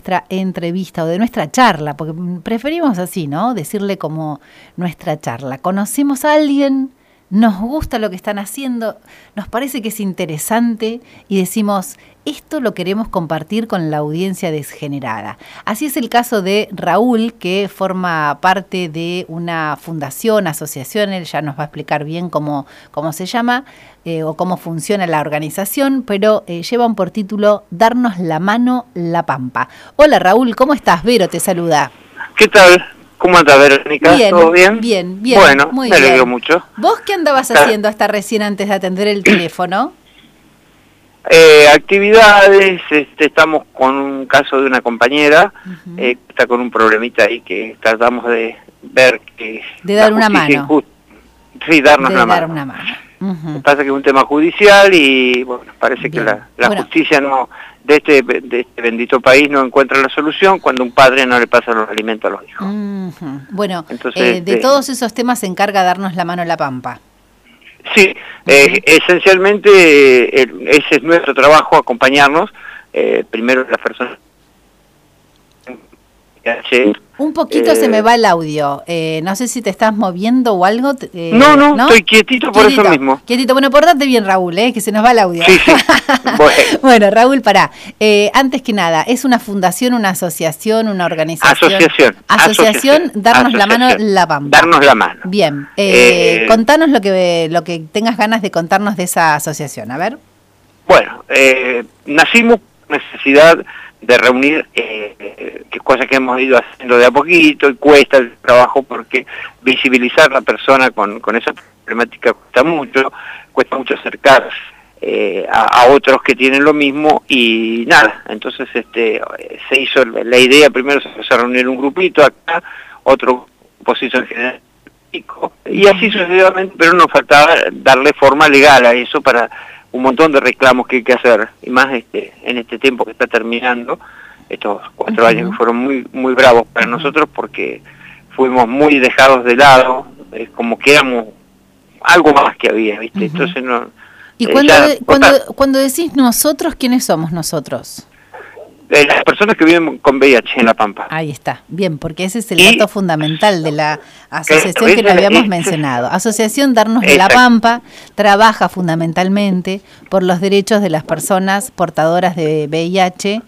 nuestra entrevista o de nuestra charla, porque preferimos así, ¿no? Decirle como nuestra charla. Conocemos a alguien, nos gusta lo que están haciendo, nos parece que es interesante y decimos, esto lo queremos compartir con la audiencia desgenerada. Así es el caso de Raúl, que forma parte de una fundación, asociación, él ya nos va a explicar bien cómo se llama o cómo funciona la organización, pero llevan por título Darnos la Mano La Pampa. Hola Raúl, ¿cómo estás? Vero te saluda. ¿Qué tal? ¿Cómo andas, Verónica? Bien, ¿Todo bien? Bien. Bueno, muy me alegro bien. Mucho. ¿Vos qué andabas haciendo hasta recién antes de atender el teléfono? Actividades, estamos con un caso de una compañera que está con un problemita ahí que tratamos de ver que... De dar una mano. Sí, darnos la dar mano. una mano. Pasa que es un tema judicial y bueno, parece que la justicia no de este bendito país no encuentra la solución cuando un padre no le pasa los alimentos a los hijos. Bueno, entonces, de todos esos temas se encarga Darnos la Mano La Pampa. Sí, esencialmente ese es nuestro trabajo, acompañarnos, primero las personas. Un poquito se me va el audio, no sé si te estás moviendo o algo. No, estoy quietito por eso mismo. Quietito, bueno, portate bien Raúl, que se nos va el audio. Sí. Bueno, Raúl, pará, antes que nada, ¿es una fundación, una asociación, una organización? Asociación, Darnos la Mano La Pampa. Darnos la mano. Bien, contanos lo que tengas ganas de contarnos de esa asociación, a ver. Bueno, nacimos con necesidad de reunir, que cosas que hemos ido haciendo de a poquito, y cuesta el trabajo porque visibilizar a la persona con esa problemática cuesta mucho acercarse a otros que tienen lo mismo y nada, entonces se hizo la idea, primero se empezó a reunir un grupito acá, otro posición general, y así sucesivamente, pero nos faltaba darle forma legal a eso para un montón de reclamos que hay que hacer, y más en este tiempo que está terminando, estos 4 años que fueron muy bravos para nosotros porque fuimos muy dejados de lado, como que éramos algo más que había, ¿viste? Entonces no... ¿Y cuando decís nosotros, quiénes somos nosotros? Las personas que viven con VIH en La Pampa. Ahí está, bien, porque ese es el dato fundamental de la asociación que no habíamos mencionado. Asociación Darnos la Pampa trabaja fundamentalmente por los derechos de las personas portadoras de VIH,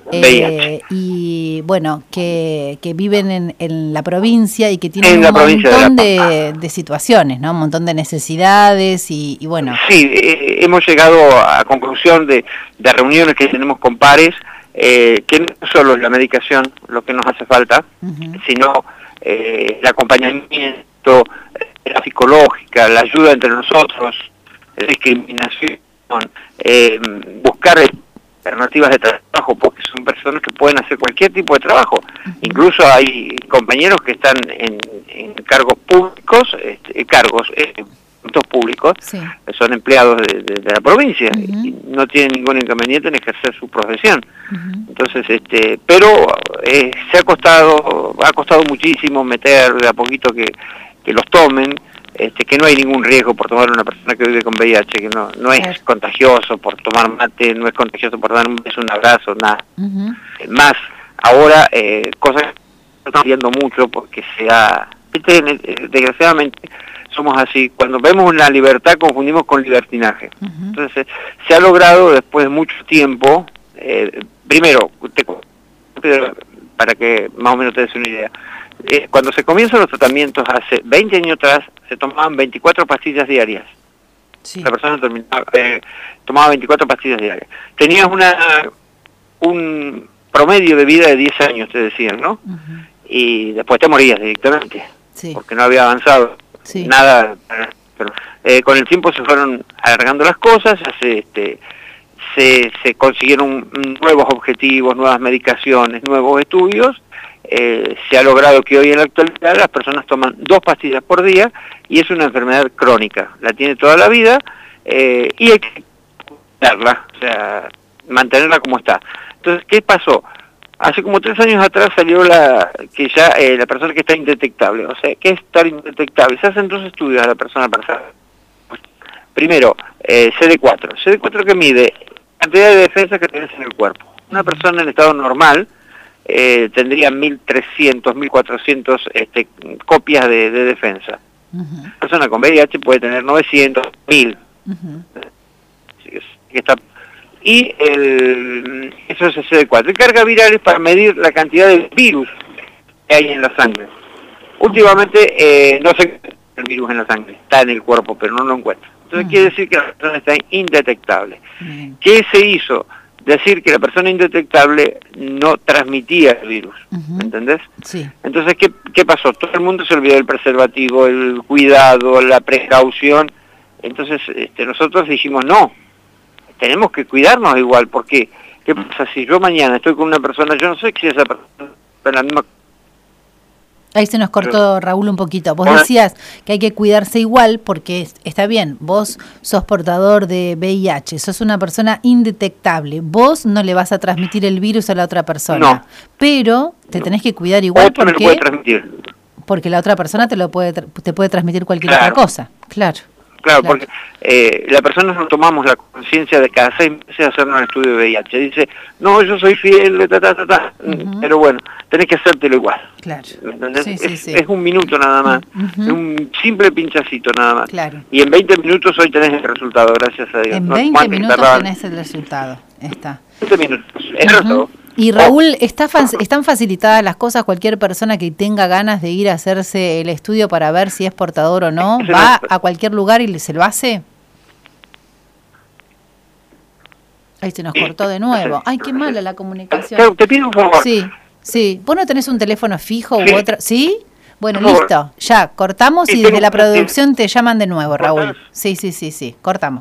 y bueno, que viven en la provincia y que tienen un montón de situaciones, ¿no? Un montón de necesidades y bueno. Sí, hemos llegado a conclusión de reuniones que tenemos con pares, que no solo es la medicación lo que nos hace falta, sino el acompañamiento, la psicológica, la ayuda entre nosotros, la discriminación, buscar alternativas de trabajo, porque son personas que pueden hacer cualquier tipo de trabajo. Incluso hay compañeros que están en cargos públicos, públicos, son empleados de la provincia y no tienen ningún inconveniente en ejercer su profesión. Entonces, pero ha costado muchísimo meter de a poquito que los tomen, que no hay ningún riesgo por tomar una persona que vive con VIH, que no es contagioso por tomar mate, no es contagioso por dar un beso, un abrazo, nada. Más, ahora, cosas que están viendo mucho porque desgraciadamente, somos así, cuando vemos la libertad confundimos con libertinaje. Entonces se ha logrado después de mucho tiempo, primero, para que más o menos te des una idea, cuando se comienzan los tratamientos hace 20 años atrás, se tomaban 24 pastillas diarias. La persona tomaba 24 pastillas diarias. Tenías un promedio de vida de 10 años, te decían, ¿no? Y después te morías directamente, porque no había avanzado. Nada, pero con el tiempo se fueron alargando las cosas, se consiguieron nuevos objetivos, nuevas medicaciones, nuevos estudios, se ha logrado que hoy en la actualidad las personas toman 2 pastillas por día y es una enfermedad crónica, la tiene toda la vida y hay que darla, o sea, mantenerla como está. Entonces, ¿qué pasó? Hace como 3 años atrás salió la persona que está indetectable. O sea, ¿qué es estar indetectable? Se hacen 2 estudios a la persona para saber. Primero, CD4. CD4 que mide la cantidad de defensas que tienes en el cuerpo. Una persona en estado normal tendría 1.300, 1.400 copias de defensa. Una persona con VIH puede tener 900, 1.000. Y eso es el CD4. Y carga viral es para medir la cantidad de virus que hay en la sangre. Últimamente no se encuentra el virus en la sangre, está en el cuerpo, pero no lo encuentra. Entonces quiere decir que la persona está indetectable. ¿Qué se hizo? Decir que la persona indetectable no transmitía el virus, ¿entendés? Sí. Entonces, ¿qué pasó? Todo el mundo se olvidó del preservativo, el cuidado, la precaución. Entonces nosotros dijimos, no, tenemos que cuidarnos igual, porque ¿qué pasa si yo mañana estoy con una persona, yo no sé si esa persona está en la misma... Ahí se nos cortó, Raúl, un poquito. Vos decías que hay que cuidarse igual porque está bien, vos sos portador de VIH, sos una persona indetectable. Vos no le vas a transmitir el virus a la otra persona, no, pero te tenés que cuidar igual porque... me lo puede transmitir. Porque la otra persona te puede transmitir cualquier otra cosa. Claro. Claro, porque la persona no tomamos la conciencia de cada 6 meses hacernos un estudio de VIH. Dice, no, yo soy fiel, pero bueno, tenés que hacértelo igual. Claro. Sí, es un minuto nada más, es un simple pinchacito nada más. Claro. Y en 20 minutos hoy tenés el resultado, gracias a Dios. En 20 minutos tenés el resultado, está. 20 minutos, eso es todo. Y Raúl, ¿están facilitadas las cosas? Cualquier persona que tenga ganas de ir a hacerse el estudio para ver si es portador o no, ¿va a cualquier lugar y se lo hace? Ahí se nos cortó de nuevo. Ay, qué mala la comunicación. Te pido un favor. Sí. ¿Vos no tenés un teléfono fijo u otro? ¿Sí? Bueno, listo. Ya, cortamos y desde la producción te llaman de nuevo, Raúl. Sí. Cortamos.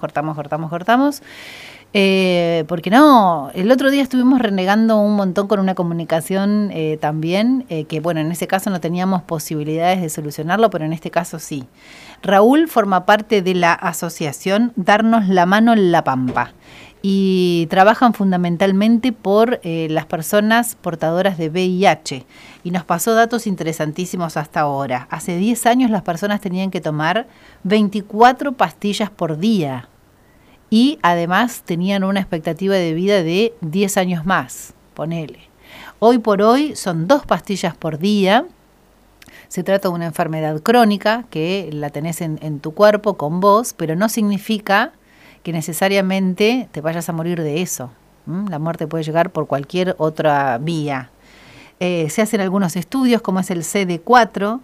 Porque no, el otro día estuvimos renegando un montón con una comunicación también, que bueno, en ese caso no teníamos posibilidades de solucionarlo, pero en este caso sí. Raúl forma parte de la asociación Darnos la Mano en La Pampa y trabajan fundamentalmente por las personas portadoras de VIH y nos pasó datos interesantísimos hasta ahora. Hace 10 años las personas tenían que tomar 24 pastillas por día. Y además tenían una expectativa de vida de 10 años más, ponele. Hoy por hoy son 2 pastillas por día. Se trata de una enfermedad crónica que la tenés en tu cuerpo con vos, pero no significa que necesariamente te vayas a morir de eso. La muerte puede llegar por cualquier otra vía. Se hacen algunos estudios, como es el CD4,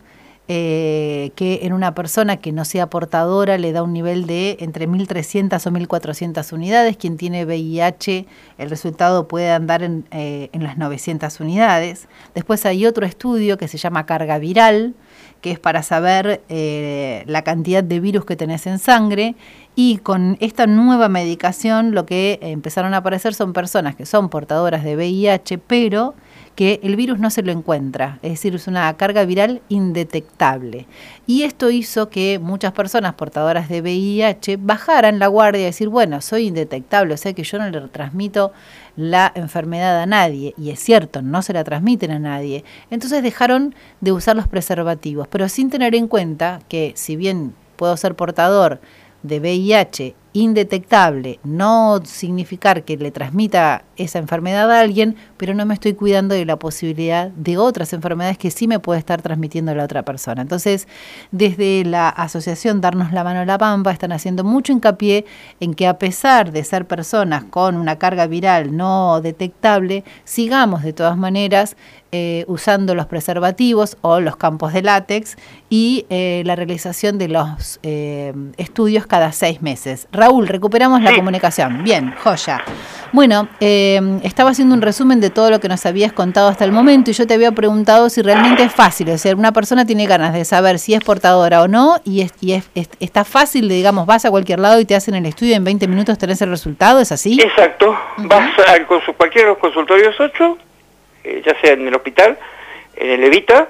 que en una persona que no sea portadora le da un nivel de entre 1.300 o 1.400 unidades. Quien tiene VIH, el resultado puede andar en las 900 unidades. Después hay otro estudio que se llama carga viral, que es para saber la cantidad de virus que tenés en sangre. Y con esta nueva medicación lo que empezaron a aparecer son personas que son portadoras de VIH, pero que el virus no se lo encuentra, es decir, es una carga viral indetectable. Y esto hizo que muchas personas portadoras de VIH bajaran la guardia y decir, bueno, soy indetectable, o sea que yo no le transmito la enfermedad a nadie. Y es cierto, no se la transmiten a nadie. Entonces dejaron de usar los preservativos, pero sin tener en cuenta que si bien puedo ser portador de VIH indetectable, no significar que le transmita esa enfermedad a alguien, pero no me estoy cuidando de la posibilidad de otras enfermedades que sí me puede estar transmitiendo a la otra persona. Entonces, desde la asociación Darnos la Mano a La Pampa están haciendo mucho hincapié en que a pesar de ser personas con una carga viral no detectable, sigamos de todas maneras usando los preservativos o los campos de látex y la realización de los estudios cada 6 meses. Raúl, recuperamos la comunicación. Bien, joya. Bueno, estaba haciendo un resumen de todo lo que nos habías contado hasta el momento y yo te había preguntado si realmente es fácil, o sea, una persona tiene ganas de saber si es portadora o no y está fácil, digamos, vas a cualquier lado y te hacen el estudio y en 20 minutos tenés el resultado, ¿es así? Exacto, vas a cualquier de los consultorios 8, ya sea en el hospital, en el Evita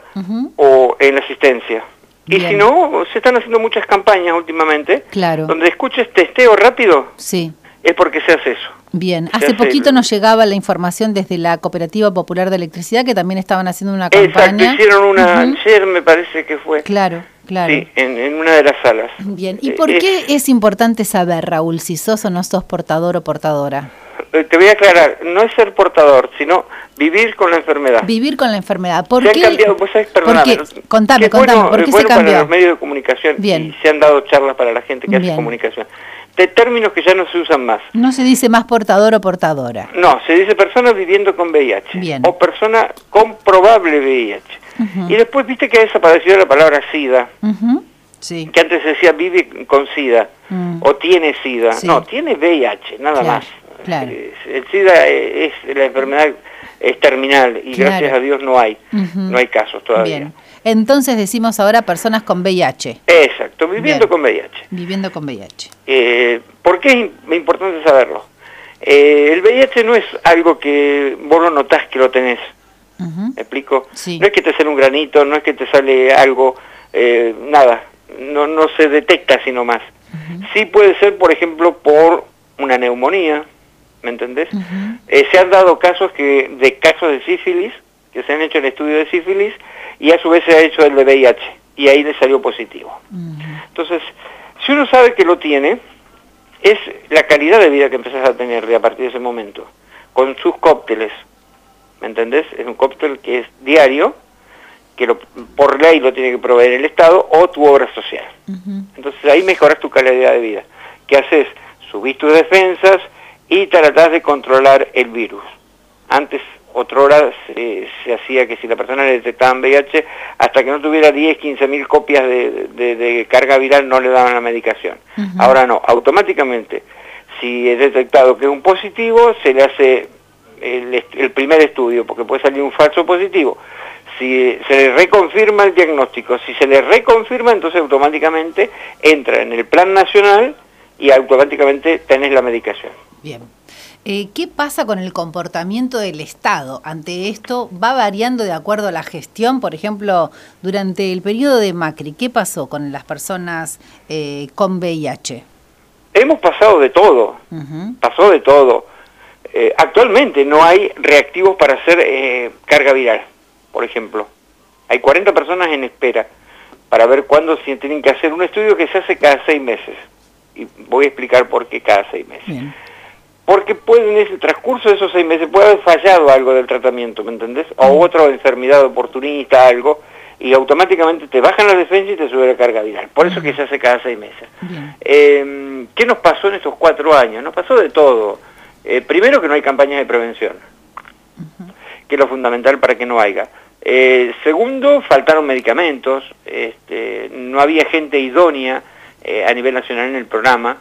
o en la asistencia. Bien. Y si no, se están haciendo muchas campañas últimamente, claro, donde escuches testeo rápido, sí, es porque se hace eso. Bien, hace poquito nos llegaba la información desde la Cooperativa Popular de Electricidad que también estaban haciendo una campaña. Exacto, hicieron una ayer, me parece que fue. Claro, claro. Sí, en una de las salas. Bien, ¿y por qué es importante saber, Raúl, si sos o no sos portador o portadora? te voy a aclarar, no es ser portador, sino vivir con la enfermedad. Vivir con la enfermedad. ¿Por se qué? han cambiado, vos sabés, perdóname. Contame, ¿por qué se cambió? Para los medios de comunicación, Bien. y se han dado charlas para la gente que Bien. hace comunicación. De términos que ya no se usan más. No se dice más portador o portadora. No, se dice persona viviendo con VIH. Bien. O persona con probable VIH. Y después viste que ha desaparecido la palabra SIDA. Sí. Que antes se decía vive con SIDA. O tiene SIDA. Sí. No, tiene VIH, nada más. Claro. El SIDA es la enfermedad, es terminal y gracias a Dios no hay casos todavía. Bien. Entonces decimos ahora personas con VIH. Exacto, viviendo con VIH. Viviendo con VIH. ¿Por qué es importante saberlo? El VIH no es algo que vos lo notás que lo tenés. ¿Me explico? Sí. No es que te sale un granito, no es que te sale algo, nada. No se detecta sino más. Sí puede ser, por ejemplo, por una neumonía, ¿me entendés? Se han dado casos de sífilis, que se han hecho el estudio de sífilis, y a su vez se ha hecho el de VIH, y ahí le salió positivo. Entonces, si uno sabe que lo tiene, es la calidad de vida que empezás a tener de a partir de ese momento, con sus cócteles, ¿me entendés? Es un cóctel que es diario, que por ley lo tiene que proveer el Estado o tu obra social. Entonces ahí mejoras tu calidad de vida. ¿Qué haces? Subís tus defensas y tratás de controlar el virus. Antes, otrora, se hacía que si la persona le detectaban VIH, hasta que no tuviera 10, 15.000 copias de carga viral no le daban la medicación. Ahora no, automáticamente, si es detectado que es un positivo, se le hace el primer estudio, porque puede salir un falso positivo. Si se le reconfirma el diagnóstico, si se le reconfirma, entonces automáticamente entra en el plan nacional y automáticamente tenés la medicación. Bien. ¿Qué pasa con el comportamiento del Estado ante esto? ¿Va variando de acuerdo a la gestión? Por ejemplo, durante el periodo de Macri, ¿qué pasó con las personas con VIH? Hemos pasado de todo, pasó de todo. Actualmente no hay reactivos para hacer carga viral, por ejemplo. Hay 40 personas en espera para ver cuándo se tienen que hacer un estudio que se hace cada 6 meses. Y voy a explicar por qué cada 6 meses. Bien. Porque en ese transcurso de esos 6 meses puede haber fallado algo del tratamiento, ¿me entendés? O otra enfermedad oportunista, algo, y automáticamente te bajan las defensas y te sube la carga viral. Por eso que se hace cada 6 meses. ¿Qué nos pasó en estos 4 años? Nos pasó de todo. Primero que no hay campañas de prevención, que es lo fundamental para que no haya. Segundo, faltaron medicamentos, no había gente idónea a nivel nacional en el programa,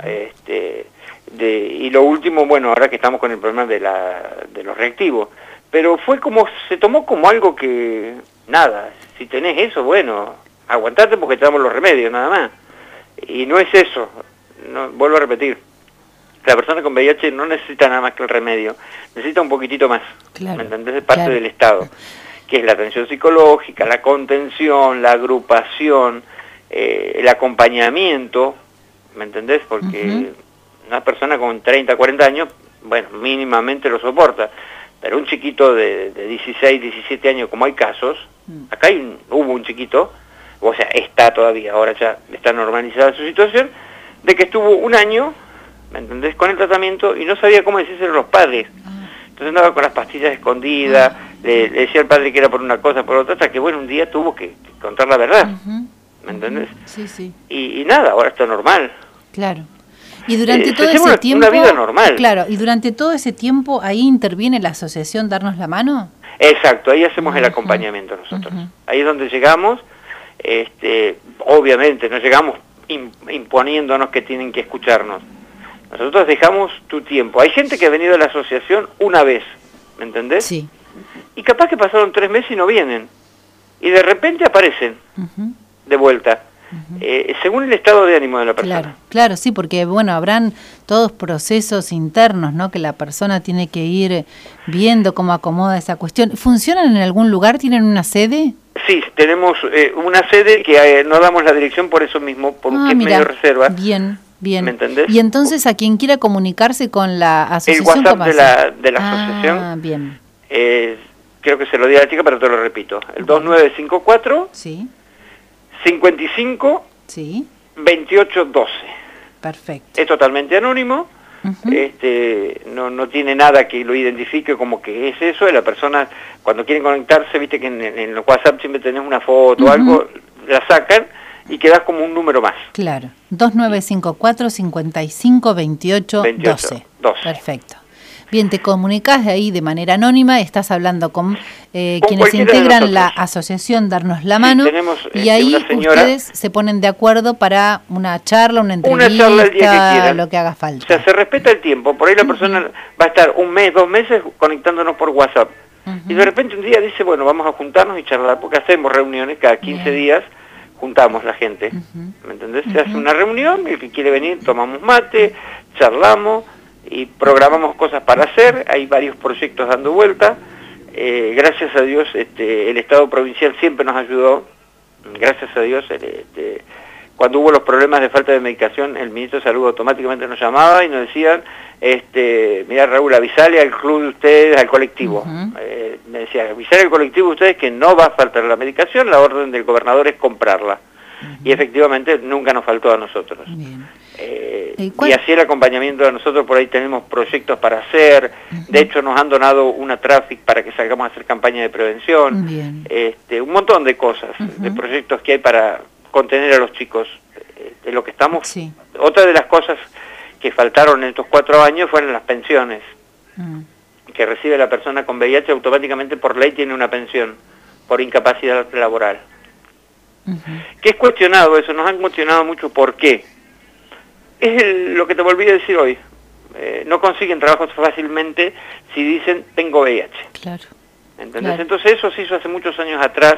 y lo último, bueno, ahora que estamos con el problema de los reactivos, pero se tomó como algo que, nada, si tenés eso, bueno, aguantate porque te damos los remedios, nada más. Y no es eso, vuelvo a repetir, la persona con VIH no necesita nada más que el remedio, necesita un poquitito más, claro, ¿me entendés? De parte del Estado, que es la atención psicológica, la contención, la agrupación, el acompañamiento, ¿me entendés? Porque una persona con 30, 40 años, bueno, mínimamente lo soporta, pero un chiquito de 16, 17 años, como hay casos, acá hubo un chiquito, o sea, está todavía, ahora ya está normalizada su situación, de que estuvo un año, ¿me entendés?, con el tratamiento y no sabía cómo decírselo a los padres. Entonces andaba con las pastillas escondidas, le decía al padre que era por una cosa, por otra, hasta que, bueno, un día tuvo que contar la verdad, ¿me entendés? Sí, sí. Y nada, ahora está normal. Claro. Y durante todo ese tiempo... Una vida normal. Claro, y durante todo ese tiempo, ¿ahí interviene la asociación Darnos la Mano? Exacto, ahí hacemos el acompañamiento nosotros. Ahí es donde llegamos, obviamente, no llegamos imponiéndonos que tienen que escucharnos. Nosotros dejamos tu tiempo. Hay gente que ha venido a la asociación una vez, ¿me entendés? Sí. Y capaz que pasaron 3 meses y no vienen. Y de repente aparecen de vuelta. Según el estado de ánimo de la persona. Claro, sí, porque bueno, habrán todos procesos internos, ¿no? Que la persona tiene que ir viendo cómo acomoda esa cuestión. ¿Funcionan en algún lugar? ¿Tienen una sede? Sí, tenemos una sede que no damos la dirección por eso mismo, porque es medio reserva. Bien. ¿Me entendés? Y entonces a quien quiera comunicarse con la asociación, el WhatsApp de la asociación. Bien. Creo que se lo di a la chica, pero te lo repito. El 2954 sí. 55 sí. 28 12. Perfecto. Es totalmente anónimo. no tiene nada que lo identifique como que es eso, y la persona cuando quieren conectarse, viste que en los WhatsApp siempre tenés una foto o algo, la sacan y quedás como un número más. Claro, 2954-5528-12. Perfecto. Bien, te comunicas de ahí de manera anónima, estás hablando con quienes integran la asociación Darnos la Mano, tenemos, y ahí ustedes se ponen de acuerdo para una charla, una entrevista, el día que lo que haga falta. O sea, se respeta el tiempo, por ahí la persona va a estar un mes, 2 meses conectándonos por WhatsApp, y de repente un día dice, bueno, vamos a juntarnos y charlar, porque hacemos reuniones cada 15 días, juntamos la gente, ¿me entendés? Se hace una reunión, el que quiere venir, tomamos mate, charlamos, y programamos cosas para hacer, hay varios proyectos dando vuelta, gracias a Dios el Estado provincial siempre nos ayudó, gracias a Dios, cuando hubo los problemas de falta de medicación, el ministro de Salud automáticamente nos llamaba y nos decían, mira Raúl, avisale al club de ustedes, al colectivo, me decía, avisale al colectivo de ustedes que no va a faltar la medicación, la orden del gobernador es comprarla, y efectivamente nunca nos faltó a nosotros. Y así el acompañamiento de nosotros, por ahí tenemos proyectos para hacer, de hecho nos han donado una Traffic para que salgamos a hacer campaña de prevención, un montón de cosas, de proyectos que hay para contener a los chicos, de lo que estamos. Otra de las cosas que faltaron en estos 4 años fueron las pensiones, que recibe la persona con VIH automáticamente por ley tiene una pensión, por incapacidad laboral. Que es cuestionado eso, nos han cuestionado mucho por qué. Es lo que te volví a decir hoy. No consiguen trabajos fácilmente si dicen tengo VIH. Claro. ¿Entendés? Claro. Entonces eso se hizo hace muchos años atrás.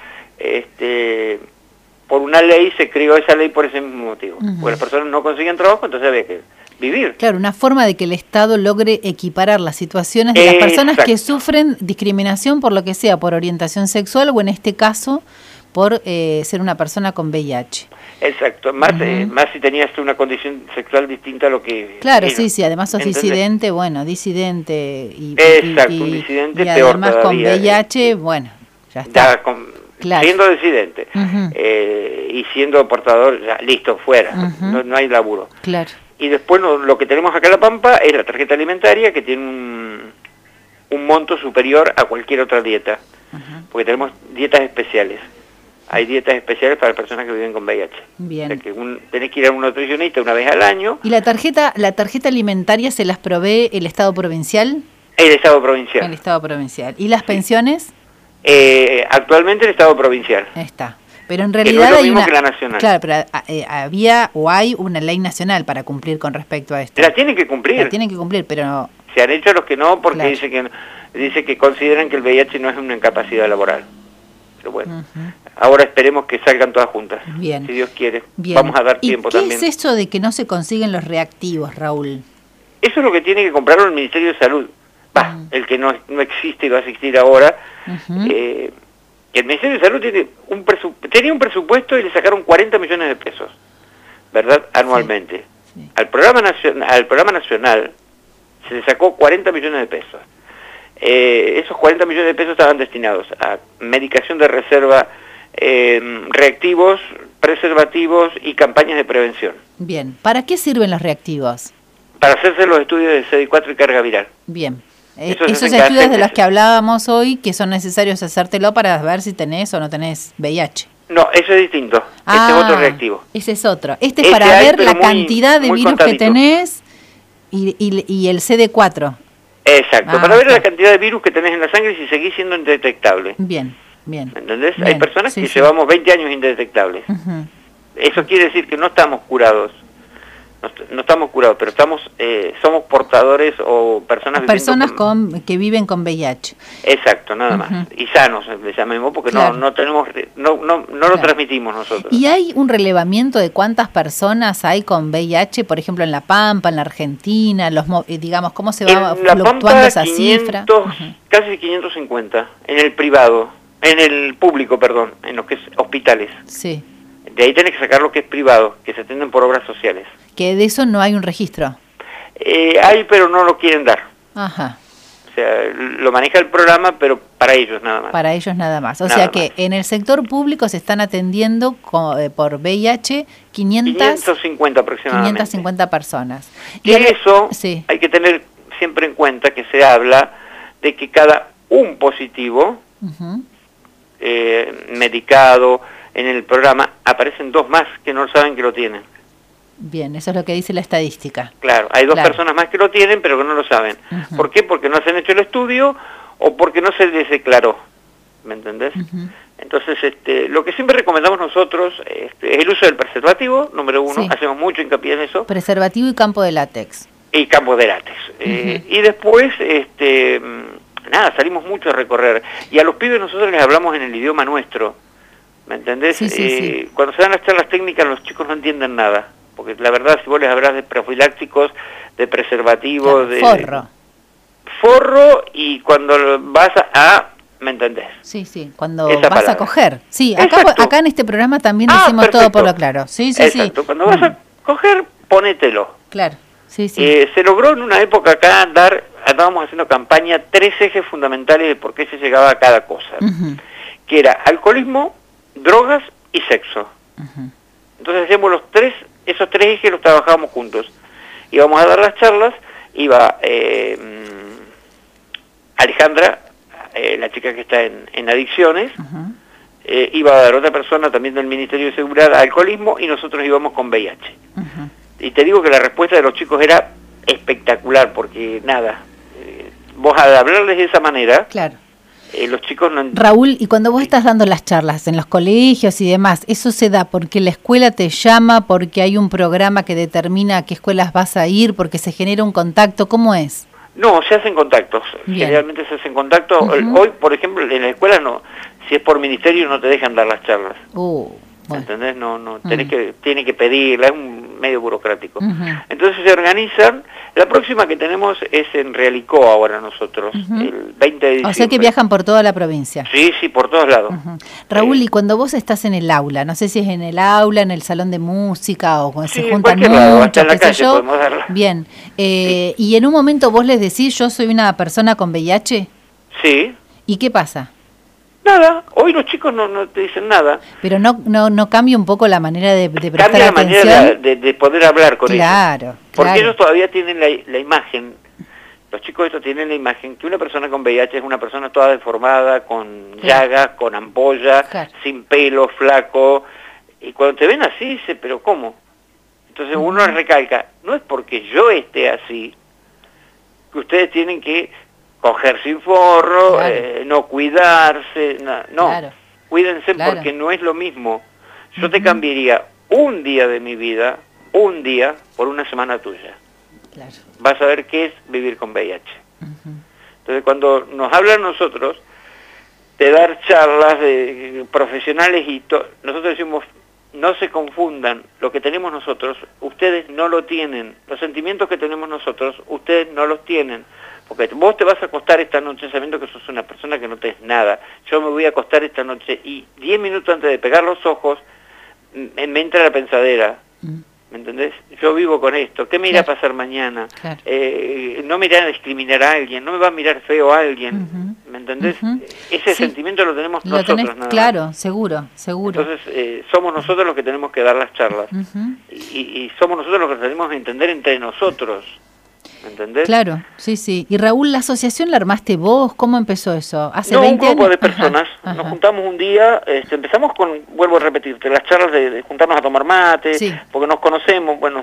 Por una ley se creó esa ley por ese mismo motivo. Porque las personas no consiguen trabajo, entonces había que vivir. Claro, una forma de que el Estado logre equiparar las situaciones de las personas que sufren discriminación por lo que sea, por orientación sexual o en este caso por ser una persona con VIH. Exacto, más si tenías una condición sexual distinta a lo que... Claro, sí, además sos disidente, bueno, disidente y un disidente y peor además todavía, con VIH, bueno, ya está. Siendo disidente y siendo portador, ya, listo, fuera, no hay laburo. Claro. Y después lo que tenemos acá en La Pampa es la tarjeta alimentaria que tiene un monto superior a cualquier otra dieta, porque tenemos dietas especiales. Hay dietas especiales para personas que viven con VIH. Bien. O sea que tenés que ir a un nutricionista una vez al año. ¿Y la tarjeta alimentaria se las provee el Estado provincial? El Estado provincial. El Estado provincial. ¿Y las pensiones? Actualmente el Estado provincial. Está. Pero en realidad no es lo hay mismo una... que la nacional. Claro, pero había o hay una ley nacional para cumplir con respecto a esto. La tienen que cumplir. La tienen que cumplir, pero... Se han hecho los que no porque claro. dice que consideran que el VIH no es una incapacidad laboral. Pero bueno, ahora esperemos que salgan todas juntas. Bien. Si Dios quiere. Bien. Vamos a dar tiempo también. ¿Qué es eso de que no se consiguen los reactivos, Raúl? Eso es lo que tiene que comprarlo el Ministerio de Salud. El que no existe y va a existir ahora. El Ministerio de Salud tenía un presupuesto y le sacaron 40 millones de pesos, ¿verdad? Anualmente. Sí. Al programa nacional se le sacó 40 millones de pesos. Esos 40 millones de pesos estaban destinados a medicación de reserva, reactivos, preservativos y campañas de prevención. Bien, ¿para qué sirven los reactivos? Para hacerse los estudios de CD4 y carga viral. Bien. Esos estudios de los que hablábamos hoy, que son necesarios hacértelo para ver si tenés o no tenés VIH. No, eso es distinto. Este es otro reactivo. Ese es otro. Este es para ver la cantidad de virus que tenés y el CD4. Exacto, para ver la cantidad de virus que tenés en la sangre y si seguís siendo indetectable. Bien. ¿Entendés? Hay personas que llevamos 20 años indetectables. Eso quiere decir que no estamos curados. No estamos curados, pero somos portadores o personas que viven con VIH. Exacto, nada más. Y sanos, le llamemos, porque no lo transmitimos nosotros. ¿Y hay un relevamiento de cuántas personas hay con VIH, por ejemplo, en La Pampa, en la Argentina, digamos, cómo se va fluctuando esa cifra? Casi 550, en el público, perdón, en los que es hospitales. Sí. De ahí tenés que sacar lo que es privado, que se atienden por obras sociales. Que de eso no hay un registro. Hay, pero no lo quieren dar. Ajá. sea, lo maneja el programa, pero para ellos nada más. Para ellos nada más. O Nada sea que en el sector público se están atendiendo por VIH 550 aproximadamente. 550 personas. Y eso sí. hay que tener siempre en cuenta que se habla de que cada un positivo medicado en el programa, aparecen 2 más que no saben que lo tienen. Bien, eso es lo que dice la estadística. Claro, hay 2 personas más que lo tienen, pero que no lo saben. ¿Por qué? Porque no se han hecho el estudio o porque no se les declaró. ¿Me entendés? Entonces, lo que siempre recomendamos nosotros es el uso del preservativo, número 1, Sí. hacemos mucho hincapié en eso. Preservativo y campo de látex. Y campo de látex. Y después, nada, salimos mucho a recorrer. Y a los pibes nosotros les hablamos en el idioma nuestro. ¿Me entendés? Sí. Cuando se dan las charlas técnicas los chicos no entienden nada. Porque la verdad, si vos les hablas de profilácticos, de preservativos, claro, forro, y cuando vas a ¿me entendés? Sí, cuando esa vas palabra. a coger. Sí, acá en este programa también decimos perfecto. todo por lo claro. Sí. Exacto. Cuando vas a coger, ponételo. Claro, sí. Se logró en una época acá andábamos haciendo campaña 3 ejes fundamentales de por qué se llegaba a cada cosa. Que era alcoholismo, drogas y sexo. Entonces hacíamos esos 3 ejes los trabajábamos juntos. Íbamos a dar las charlas, iba Alejandra, la chica que está en adicciones, iba a dar otra persona también del Ministerio de Seguridad a alcoholismo, y nosotros íbamos con VIH. Y te digo que la respuesta de los chicos era espectacular, porque nada, vos al hablarles de esa manera, claro. Los chicos no... Raúl, y cuando vos estás dando las charlas en los colegios y demás, ¿eso se da porque la escuela te llama, porque hay un programa que determina a qué escuelas vas a ir, porque se genera un contacto? ¿Cómo es? No, se hacen contactos. Bien. Generalmente se hacen contactos. Hoy, por ejemplo, en la escuela no. Si es por ministerio no te dejan dar las charlas. Bueno. ¿Entendés? No, tiene que pedirla, es un medio burocrático. Entonces se organizan. La próxima que tenemos es en Realicó ahora nosotros, el 20 de diciembre. O sea que viajan por toda la provincia. Sí, por todos lados. Raúl, y cuando vos estás en el aula, no sé si es en el aula, en el salón de música o cuando se juntan muchos, lado, hasta en la qué sé calle yo. podemos darla. Bien. Y en un momento vos les decís, yo soy una persona con VIH. Sí. ¿Y qué pasa? Nada, hoy los chicos no te dicen nada. Pero no cambia un poco la manera de prestar cambia la atención. manera de poder hablar con ellos. Claro. Porque ellos todavía tienen la imagen, los chicos estos tienen la imagen que una persona con VIH es una persona toda deformada, con llagas, con ampolla, sin pelo, flaco. Y cuando te ven así, dice, ¿pero cómo? Entonces uno recalca, no es porque yo esté así, que ustedes tienen que coger sin forro, no cuidarse, no, cuídense porque no es lo mismo. Yo te cambiaría un día de mi vida, un día, por una semana tuya. Vas a ver qué es vivir con VIH. Entonces cuando nos hablan nosotros de dar charlas de profesionales y nosotros decimos, no se confundan, lo que tenemos nosotros, ustedes no lo tienen, los sentimientos que tenemos nosotros, ustedes no los tienen. Porque vos te vas a acostar esta noche sabiendo que sos una persona que no tenés nada. Yo me voy a acostar esta noche y 10 minutos antes de pegar los ojos me entra la pensadera. ¿Me entendés? Yo vivo con esto. ¿Qué me irá a pasar mañana? No me irá a discriminar a alguien, no me va a mirar feo a alguien. ¿Me entendés? Ese sentimiento lo tenemos nosotros. Claro, seguro. Entonces somos nosotros los que tenemos que dar las charlas. Y somos nosotros los que tenemos que entender entre nosotros. ¿Entendés? Claro, sí. Y Raúl, ¿la asociación la armaste vos? ¿Cómo empezó eso? ¿Hace 20 un grupo años? de personas. Nos juntamos un día, empezamos con, vuelvo a repetirte, las charlas de juntarnos a tomar mate, porque nos conocemos, bueno,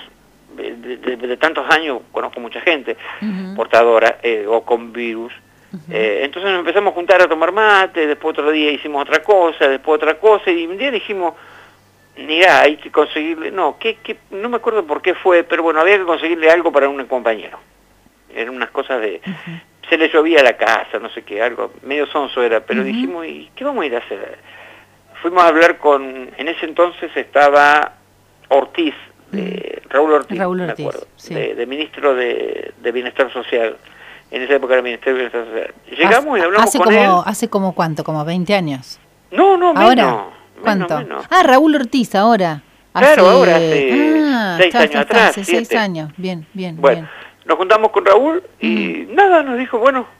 de tantos años conozco mucha gente portadora o con virus. Entonces nos empezamos a juntar a tomar mate, después otro día hicimos otra cosa, y un día dijimos, mirá, hay que conseguirle, no me acuerdo por qué fue, pero bueno, había que conseguirle algo para un compañero. Eran unas cosas de, se le llovía a la casa, no sé qué, algo, medio sonso era, pero dijimos, ¿y qué vamos a ir a hacer? Fuimos a hablar en ese entonces estaba Ortiz, Raúl Ortiz, me acuerdo, de ministro de Bienestar Social. En esa época era Ministerio de Bienestar Social. Llegamos y hablamos con él. ¿Hace como cuánto? ¿Como 20 años? No, ¿Ahora? menos. ¿Cuánto? Menos. Raúl Ortiz, ahora. Claro, ahora hace 6 años atrás. Hace 6 años, bien. Bueno, nos juntamos con Raúl y nada, nos dijo, bueno,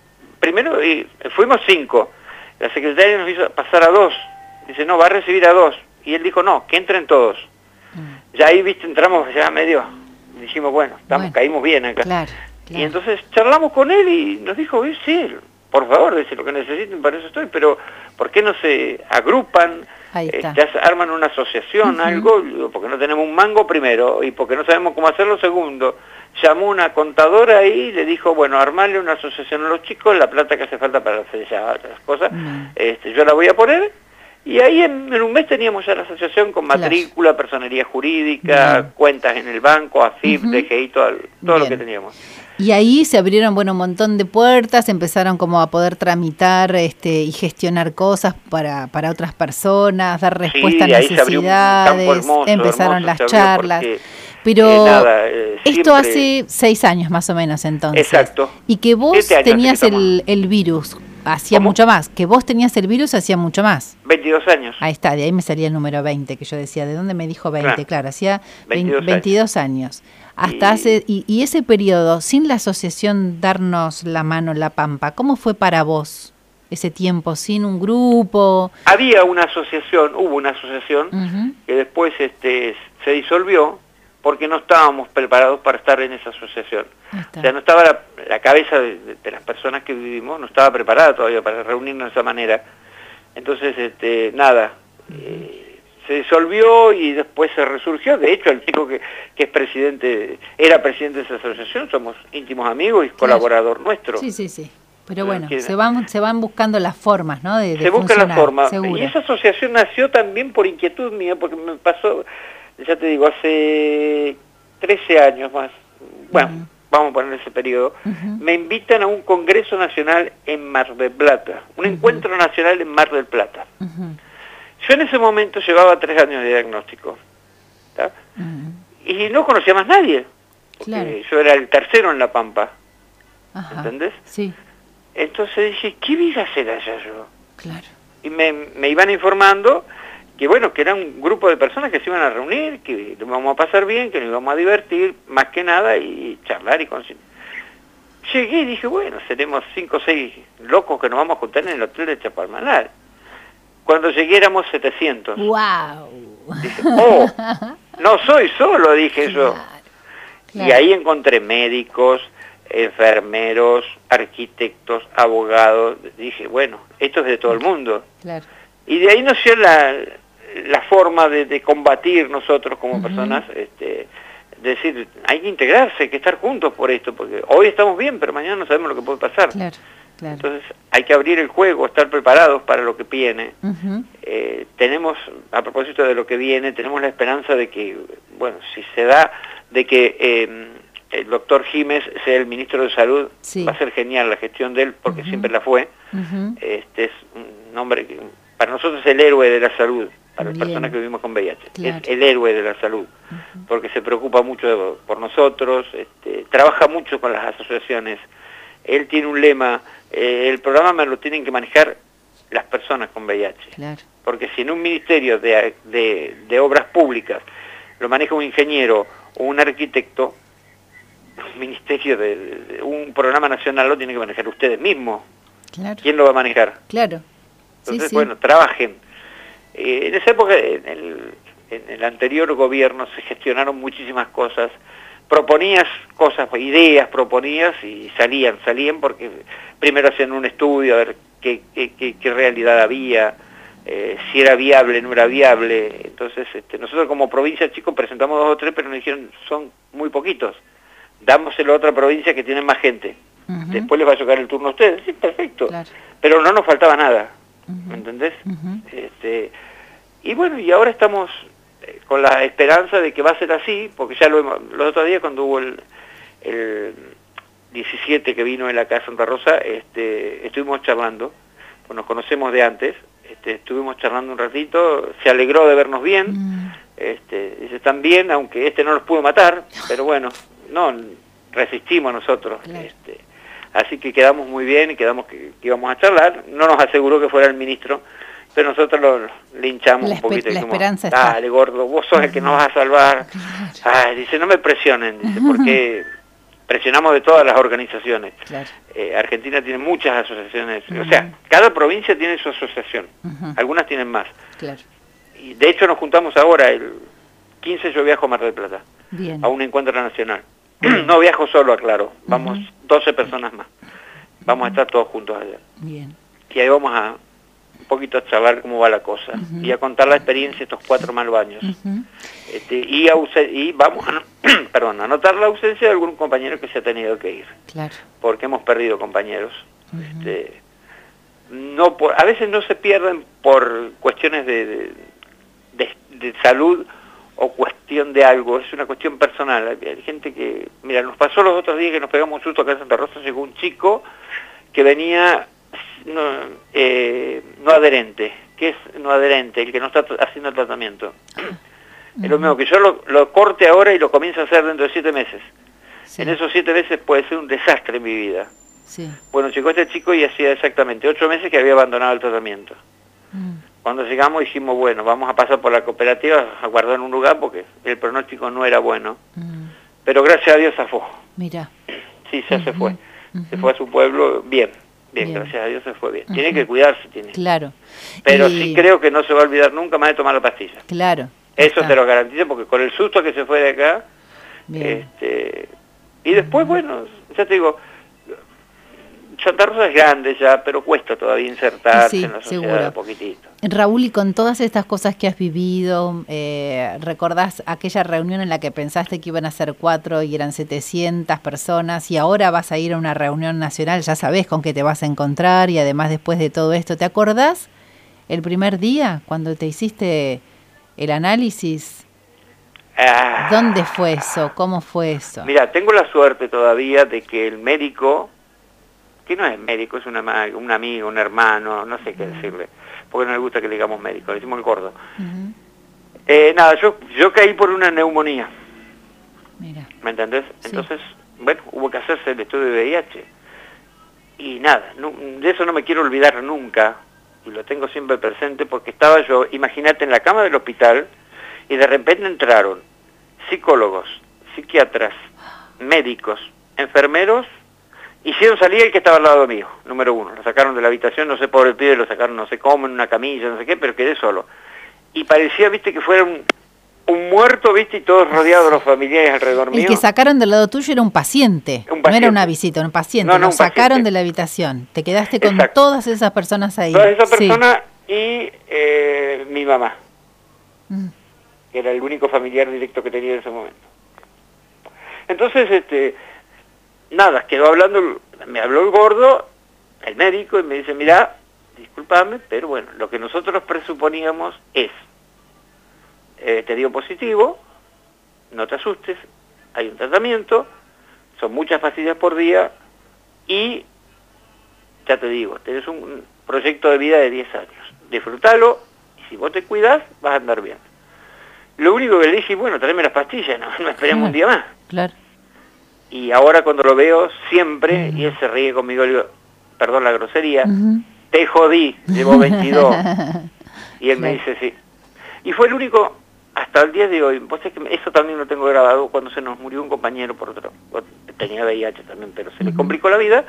primero fuimos 5, la secretaria nos hizo pasar a 2, dice, no, va a recibir a 2, y él dijo, no, que entren todos. Ya ahí, viste, entramos ya medio, dijimos, bueno, caímos bien acá. Claro. Y entonces charlamos con él y nos dijo, sí, por favor, dice, lo que necesiten, para eso estoy, pero ¿por qué no se agrupan? Arman una asociación, algo, porque no tenemos un mango primero, y porque no sabemos cómo hacerlo segundo. Llamó una contadora y le dijo, bueno, armarle una asociación a los chicos, la plata que hace falta para hacer ya otras cosas, yo la voy a poner. Y ahí en un mes teníamos ya la asociación con matrícula, personería jurídica, cuentas en el banco, AFIP, DGI, todo lo que teníamos. Y ahí se abrieron, un montón de puertas, empezaron como a poder tramitar y gestionar cosas para otras personas, dar respuesta a necesidades, empezaron las charlas. Pero esto hace 6 años más o menos entonces. Exacto. Y que vos tenías el virus, hacía mucho más. Que vos tenías el virus hacía mucho más. 22 años. Ahí está, de ahí me salía el número 20, que yo decía, ¿de dónde me dijo 20? Claro, hacía 22 años. Hasta y ese periodo, sin la asociación Darnos la Mano La Pampa, ¿cómo fue para vos ese tiempo, sin un grupo? Hubo una asociación que después se disolvió, porque no estábamos preparados para estar en esa asociación. O sea, no estaba la cabeza de las personas que vivimos, no estaba preparada todavía para reunirnos de esa manera. Entonces, se disolvió y después se resurgió. De hecho, el chico que es era presidente de esa asociación, somos íntimos amigos y colaborador nuestro. Sí. Pero bueno, se van buscando las formas, ¿no? De buscan las formas. Seguro. Y esa asociación nació también por inquietud mía, porque me pasó... Ya te digo, hace 13 años más, bueno, vamos a poner ese periodo, me invitan a un Congreso Nacional en Mar del Plata, un encuentro nacional en Mar del Plata. Yo en ese momento llevaba 3 años de diagnóstico, y no conocía más nadie, porque yo era el tercero en La Pampa, ¿entendés? Sí. Entonces dije, ¿qué iba a hacer allá yo? Claro. Y me iban informando que bueno, que era un grupo de personas que se iban a reunir, que nos vamos a pasar bien, que nos íbamos a divertir, más que nada, y charlar y Llegué y dije, bueno, seremos 5 o 6 locos que nos vamos a juntar en el hotel de Chapalmalal. Cuando llegué éramos 700. ¡Wow! Dije, no soy solo, dije yo. Claro. Y ahí encontré médicos, enfermeros, arquitectos, abogados. Dije, bueno, esto es de todo el mundo. Claro. Y de ahí nació la forma de combatir nosotros como personas, decir, hay que integrarse, hay que estar juntos por esto, porque hoy estamos bien, pero mañana no sabemos lo que puede pasar. Claro. Entonces hay que abrir el juego, estar preparados para lo que viene. Tenemos, a propósito de lo que viene, tenemos la esperanza de que, bueno, si se da, de que el doctor Gimes sea el ministro de Salud, va a ser genial la gestión de él, porque siempre la fue. Es un hombre que para nosotros es el héroe de la salud, para las personas que vivimos con VIH. Claro. Es el héroe de la salud, porque se preocupa mucho por nosotros, trabaja mucho con las asociaciones. Él tiene un lema, el programa me lo tienen que manejar las personas con VIH. Claro. Porque si en un ministerio de obras públicas lo maneja un ingeniero o un arquitecto, un ministerio de un programa nacional lo tiene que manejar ustedes mismos. Claro. ¿Quién lo va a manejar? Claro. Entonces, bueno, trabajen. En esa época, en el anterior gobierno, se gestionaron muchísimas cosas. Proponías cosas, ideas, proponías y salían porque primero hacían un estudio a ver qué realidad había, si era viable, no era viable. Entonces, nosotros como provincia, chicos, presentamos 2 o 3, pero nos dijeron, son muy poquitos. Dámoselo a otra provincia que tiene más gente. Después les va a tocar el turno a ustedes. Sí, perfecto. Claro. Pero no nos faltaba nada. ¿Me entendés? Y bueno, y ahora estamos con la esperanza de que va a ser así, porque ya los otros días cuando hubo el 17 que vino en la casa Santa Rosa, estuvimos charlando, pues nos conocemos de antes, estuvimos charlando un ratito, se alegró de vernos bien, dice, están bien, aunque no los pudo matar, pero bueno, no, resistimos nosotros. Claro. Así que quedamos muy bien y quedamos que íbamos a charlar. No nos aseguró que fuera el ministro, pero nosotros le hinchamos un poquito. La esperanza está. Dale, gordo, vos sos el que nos vas a salvar. Claro. Dice, no me presionen, dice, porque presionamos de todas las organizaciones. Claro. Argentina tiene muchas asociaciones, o sea, cada provincia tiene su asociación, algunas tienen más. Claro. Y de hecho nos juntamos ahora, el 15 yo viajo a Mar del Plata, Bien. a un encuentro nacional. No viajo solo, aclaro, vamos 12 personas más. Vamos a estar todos juntos allá. Bien. Y ahí vamos a un poquito a charlar cómo va la cosa y a contar la experiencia de estos 4 malos años. Y vamos a, perdón, a notar la ausencia de algún compañero que se ha tenido que ir. Claro. Porque hemos perdido compañeros. No a veces no se pierden por cuestiones de salud o cuestión de algo, es una cuestión personal. Hay gente que, mira, nos pasó los otros días que nos pegamos un susto acá en Santa Rosa, llegó un chico que venía no adherente. ¿Qué es no adherente? El que no está haciendo el tratamiento. Es lo mismo que yo lo corte ahora y lo comience a hacer dentro de 7 meses. Sí. En esos 7 meses puede ser un desastre en mi vida. Sí. Bueno, llegó este chico y hacía exactamente 8 meses que había abandonado el tratamiento. Cuando llegamos dijimos, bueno, vamos a pasar por la cooperativa a guardar en un lugar porque el pronóstico no era bueno. Pero gracias a Dios zafó. Mira. Sí, se fue. Se fue a su pueblo bien, gracias a Dios se fue bien. Tiene que cuidarse, Claro. Pero sí creo que no se va a olvidar nunca más de tomar la pastilla. Claro. Eso te lo garantizo porque con el susto que se fue de acá, y después, bueno, ya te digo, Santa Rosa es grande ya, pero cuesta todavía insertarse en la sociedad un poquitito. Raúl, y con todas estas cosas que has vivido, ¿recordás aquella reunión en la que pensaste que iban a ser 4 y eran 700 personas y ahora vas a ir a una reunión nacional? Ya sabés con qué te vas a encontrar y además después de todo esto, ¿te acordás el primer día cuando te hiciste el análisis? ¿Dónde fue eso? ¿Cómo fue eso? Mira, tengo la suerte todavía de que el médico, que no es médico, es un amigo, un hermano, no sé qué decirle, porque no le gusta que le digamos médico, le decimos el gordo. Nada, yo caí por una neumonía. Mira. ¿Me entendés? Entonces, bueno, hubo que hacerse el estudio de VIH. Y nada, de eso no me quiero olvidar nunca, y lo tengo siempre presente, porque estaba yo, imagínate, en la cama del hospital, y de repente entraron psicólogos, psiquiatras, médicos, enfermeros. Hicieron salir el que estaba al lado mío, número 1. Lo sacaron de la habitación, no sé, por el pibe, lo sacaron no sé cómo, en una camilla, no sé qué, pero quedé solo. Y parecía, viste, que fuera un muerto, viste, y todos rodeados de los familiares alrededor mío. El que sacaron del lado tuyo era un paciente, no era una visita, un paciente. Lo sacaron de la habitación. Te quedaste con todas esas personas ahí. Todas esas personas y mi mamá, que era el único familiar directo que tenía en ese momento. Entonces, nada, quedó hablando, me habló el gordo, el médico, y me dice, mirá, discúlpame, pero bueno, lo que nosotros presuponíamos es, te dio positivo, no te asustes, hay un tratamiento, son muchas pastillas por día, y, ya te digo, tenés un proyecto de vida de 10 años, disfrútalo, y si vos te cuidás, vas a andar bien. Lo único que le dije, bueno, tráeme las pastillas, no esperemos un día más. Claro. Y ahora cuando lo veo siempre, y él se ríe conmigo, le digo, perdón la grosería, te jodí, llevo 22. Y él me dice, sí. Y fue el único, hasta el día de hoy, vos sabés que eso también lo tengo grabado, cuando se nos murió un compañero por otro, tenía VIH también, pero se le complicó la vida,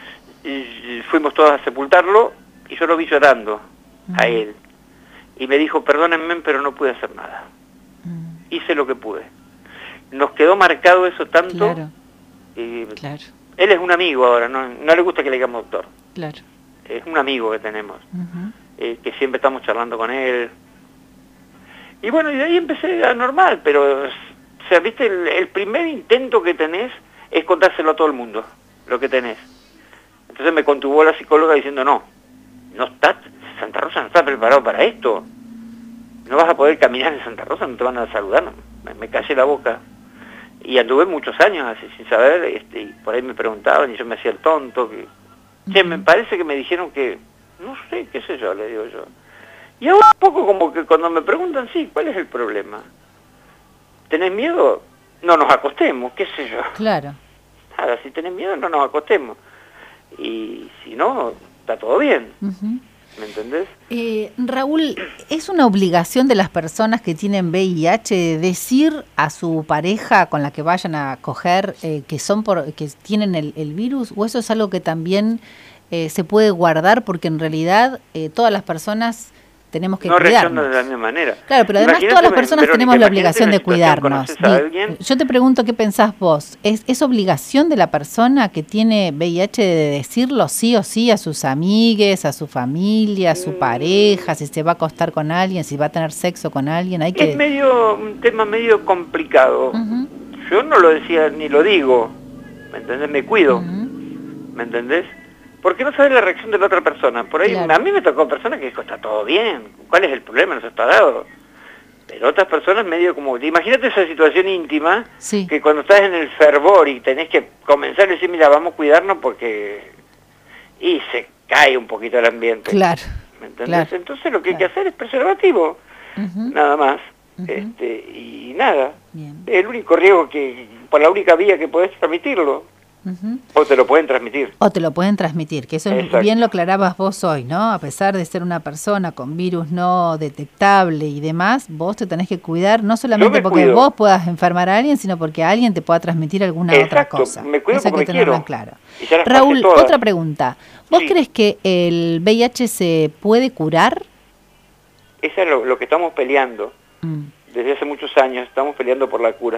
y fuimos todos a sepultarlo, y yo lo vi llorando a él. Y me dijo, perdónenme, pero no pude hacer nada. Hice lo que pude. Nos quedó marcado eso tanto. Claro. Claro. Él es un amigo ahora, no le gusta que le digamos doctor. Claro. Es un amigo que tenemos, que siempre estamos charlando con él. Y bueno, y de ahí empecé a normal, pero, o sea, viste, el primer intento que tenés es contárselo a todo el mundo, lo que tenés. Entonces me contubó la psicóloga diciendo, Santa Rosa no está preparado para esto. No vas a poder caminar en Santa Rosa, no te van a saludar. Me callé la boca. Y anduve muchos años así, sin saber, y por ahí me preguntaban y yo me hacía el tonto. Che, me parece que me dijeron que, no sé, qué sé yo, le digo yo. Y ahora un poco como que cuando me preguntan, sí, ¿cuál es el problema? ¿Tenés miedo? No nos acostemos, qué sé yo. Claro. Nada, si tenés miedo no nos acostemos. Y si no, está todo bien. ¿Me entendés? Raúl, ¿es una obligación de las personas que tienen VIH decir a su pareja con la que vayan a coger que tienen el virus? ¿O eso es algo que también se puede guardar porque en realidad todas las personas tenemos que cuidarnos? No reaccionan de la misma manera. Claro, pero además todas las personas tenemos la obligación de cuidarnos. Yo te pregunto, ¿qué pensás vos? ¿Es obligación de la persona que tiene VIH de decirlo sí o sí a sus amigues, a su familia, a su pareja, si se va a acostar con alguien, si va a tener sexo con alguien? Es un tema medio complicado. Yo no lo decía ni lo digo, ¿me entendés? Me cuido, ¿me entendés? Porque no sabes la reacción de la otra persona. Por ahí, claro. A mí me tocó personas que dijo, está todo bien, ¿cuál es el problema? No se está dado. Pero otras personas medio como... Imagínate esa situación íntima, sí, que cuando estás en el fervor y tenés que comenzar a decir, mira, vamos a cuidarnos porque... Y se cae un poquito el ambiente. Claro. ¿Me entendés? Claro. Entonces lo que hay que hacer es preservativo, nada más. Y nada. Bien. Es el único riesgo por la única vía que podés transmitirlo. O te lo pueden transmitir. O te lo pueden transmitir, que eso bien lo aclarabas vos hoy, ¿no? A pesar de ser una persona con virus no detectable y demás, vos te tenés que cuidar, no solamente porque vos puedas enfermar a alguien, sino porque alguien te pueda transmitir alguna otra cosa. Me cuido eso porque hay que tenerlo quiero. Claro. Raúl, otra pregunta. ¿Vos crees que el VIH se puede curar? Eso es lo que estamos peleando. Desde hace muchos años estamos peleando por la cura.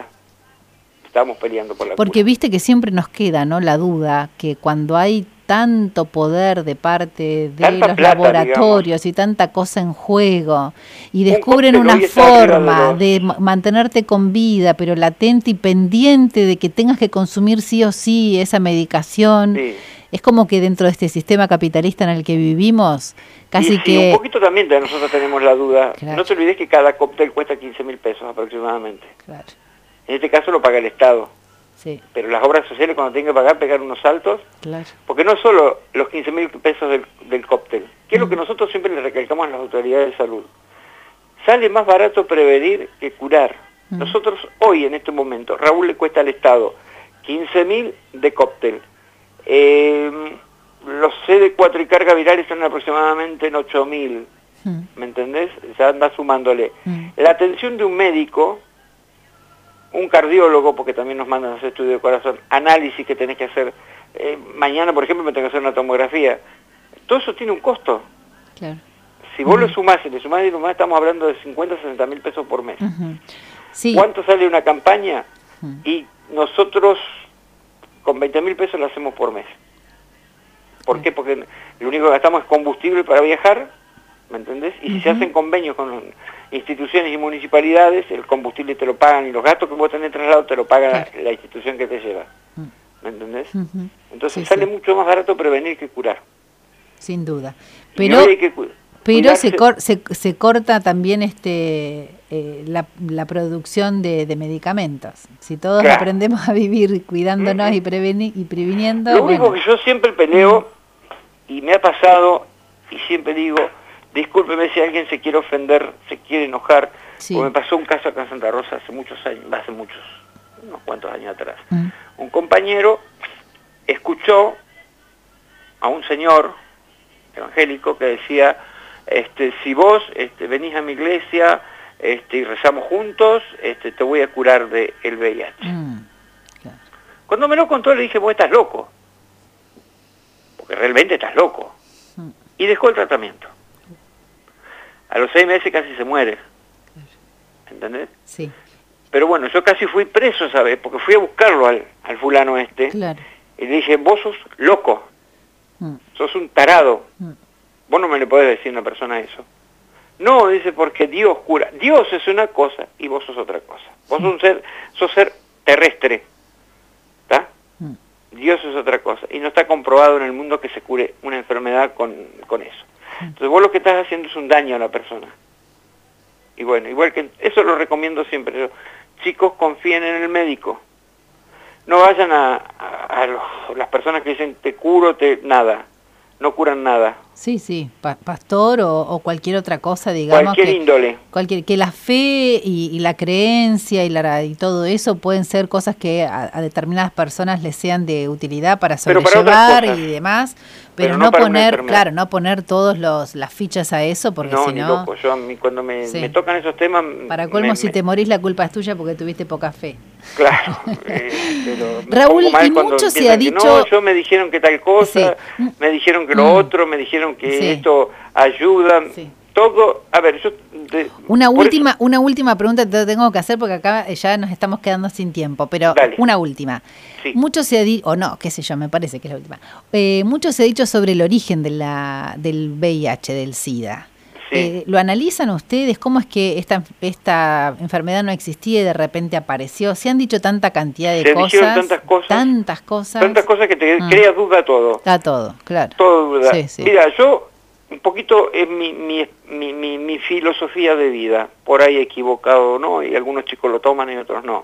Porque viste que siempre nos queda, ¿no?, la duda que cuando hay tanto poder de parte de los laboratorios, digamos, y tanta cosa en juego, y descubren una forma de mantenerte con vida, pero latente y pendiente de que tengas que consumir sí o sí esa medicación, sí. Es como que dentro de este sistema capitalista en el que vivimos, casi que... un poquito también nosotros tenemos la duda. Claro. No te olvides que cada cóctel cuesta 15.000 pesos aproximadamente. Claro. En este caso lo paga el Estado. Sí. Pero las obras sociales cuando tienen que pagar, pegar unos saltos. Claro. Porque no solo los 15.000 pesos del cóctel, que es lo que nosotros siempre le recalcamos a las autoridades de salud. Sale más barato prevenir que curar. Nosotros hoy, en este momento, Raúl le cuesta al Estado 15.000 de cóctel. Los CD4 y carga viral están aproximadamente en 8.000. ¿Me entendés? Ya anda sumándole. La atención de un médico... un cardiólogo, porque también nos mandan a hacer estudio de corazón, análisis que tenés que hacer, mañana por ejemplo me tengo que hacer una tomografía, todo eso tiene un costo. Claro. Si vos lo sumás y le sumás y sumás, estamos hablando de 50, 60 mil pesos por mes. Sí. ¿Cuánto sale una campaña? Y nosotros con 20.000 pesos lo hacemos por mes. ¿Por qué? Porque lo único que gastamos es combustible para viajar, ¿me entendés? Y si se hacen convenios con instituciones y municipalidades, el combustible te lo pagan y los gastos que vos tenés traslado te lo paga la institución que te lleva. ¿Me entendés? Entonces sale mucho más barato prevenir que curar. Sin duda. Pero se corta también la producción de medicamentos. Si todos aprendemos a vivir cuidándonos y previniendo... Lo único que yo siempre peleo, y me ha pasado, y siempre digo... Discúlpeme si alguien se quiere ofender, se quiere enojar, porque me pasó un caso acá en Santa Rosa hace muchos años, unos cuantos años atrás. Un compañero escuchó a un señor evangélico que decía, si vos venís a mi iglesia y rezamos juntos, te voy a curar del VIH. Claro. Cuando me lo contó le dije, vos estás loco, porque realmente estás loco. Y dejó el tratamiento. A los 6 meses casi se muere. ¿Entendés? Sí. Pero bueno, yo casi fui preso esa vez, porque fui a buscarlo al fulano claro. Y le dije, vos sos loco, sos un tarado, vos no me le podés decir a una persona eso. No, dice, porque Dios cura. Dios es una cosa y vos sos otra cosa. Vos sos ser terrestre, ¿está? Dios es otra cosa. Y no está comprobado en el mundo que se cure una enfermedad con eso. Entonces vos lo que estás haciendo es un daño a la persona. Y bueno, igual que eso lo recomiendo siempre. Chicos, confíen en el médico. No vayan a las personas que dicen te curo, nada. no curan nada. Sí, sí, pastor o cualquier otra cosa, digamos. Cualquier índole. Que la fe y la creencia y todo eso pueden ser cosas que a determinadas personas les sean de utilidad para sobrellevar y demás, pero no poner, claro, no poner todos las fichas a eso, porque no, si ni no... loco. Yo, a mí, cuando me tocan esos temas... Para colmo, si te morís, la culpa es tuya porque tuviste poca fe. Claro, pero Raúl, y mucho se ha dicho... No, yo me dijeron que tal cosa, me dijeron que lo otro, me dijeron que esto ayuda, todo... A ver, yo... Una última pregunta te tengo que hacer porque acá ya nos estamos quedando sin tiempo, pero dale. Una última. Sí. Mucho se ha dicho, o no, qué sé yo, me parece que es la última. Mucho se ha dicho sobre el origen del VIH, del SIDA. Sí. ¿Lo analizan ustedes? ¿Cómo es que esta enfermedad no existía y de repente apareció? Se han dicho tanta cantidad de cosas. Se dijeron tantas cosas. Tantas cosas que te crea duda todo. A todo, claro. Todo duda. Sí, sí. Mira, yo, un poquito es mi filosofía de vida. Por ahí equivocado, ¿no? Y algunos chicos lo toman y otros no.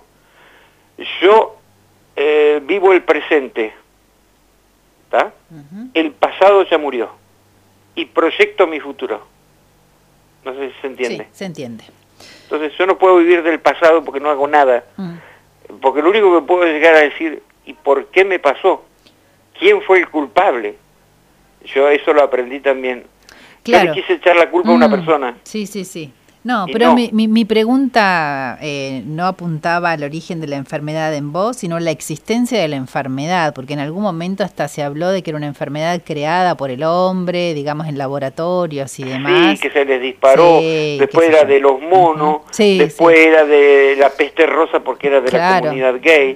Yo vivo el presente. ¿Está? El pasado ya murió. Y proyecto mi futuro. No sé si se entiende. Sí, se entiende. Entonces yo no puedo vivir del pasado porque no hago nada. Porque lo único que puedo llegar a decir, ¿y por qué me pasó? ¿Quién fue el culpable? Yo eso lo aprendí también. Claro. Yo le quise echar la culpa a una persona. Sí, sí, sí. No, pero no. Mi pregunta no apuntaba al origen de la enfermedad en vos, sino la existencia de la enfermedad, porque en algún momento hasta se habló de que era una enfermedad creada por el hombre, digamos en laboratorios y demás. Sí, que se les disparó, después era de los monos, después era de la peste rosa porque era de la comunidad gay,